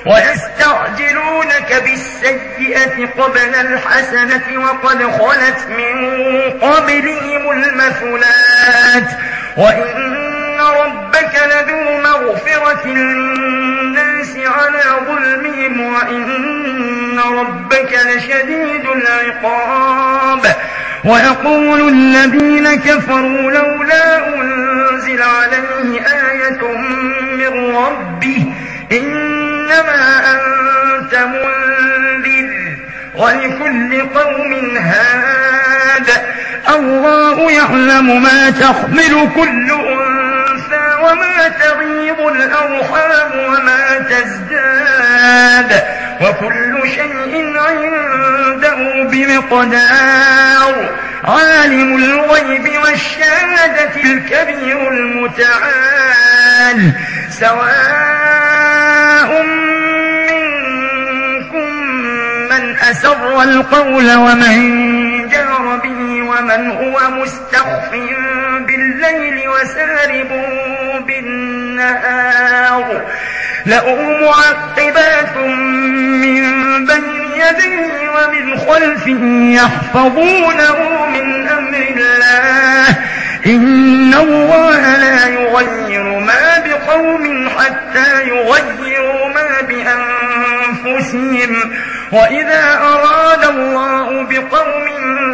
ويستعجلونك بالسيئة قبل الحسنة وقد خلت من قبلهم المثلات وإن ربك لذو مغفرة للناس على ظلمهم وإن ربك لشديد العقاب. ويقول الذين كفروا لولا أنزل عليه آية من ربه إنما أنت منذر ولكل قوم هاد الله يعلم ما تحمل كل أنثى وما تغيض الأرحام وما تزداد وكل شيء عنده بمقدار. عالم الغيب والشهادة الكبير المتعال سواء منكم من أسر القول ومن جهر به ومن هو مستخف بالليل وسارب بالنهار له معقبات من بين يديه ومن خلفه يحفظونه من أمر الله إن الله لا يغير ما بقوم حتى يغيروا ما بأنفسهم وإذا أراد الله بقوم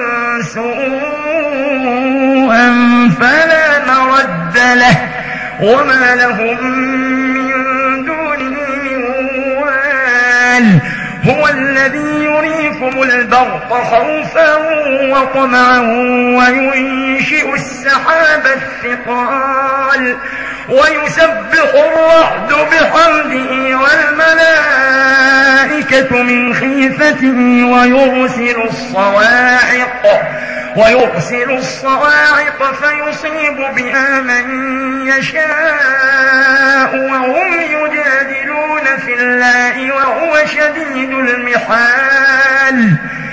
سوءا فلا مرد له وما لهم من دونه من وال. هو الذي يريكم البرق خوفا وطمعا وينشئ السحاب الثقال ويسبح الرعد بحمده والملائكة من خيفته ويرسل الصواعق فيصيب بها من يشاء وهم يجادلون في الله وهو شديد المحال.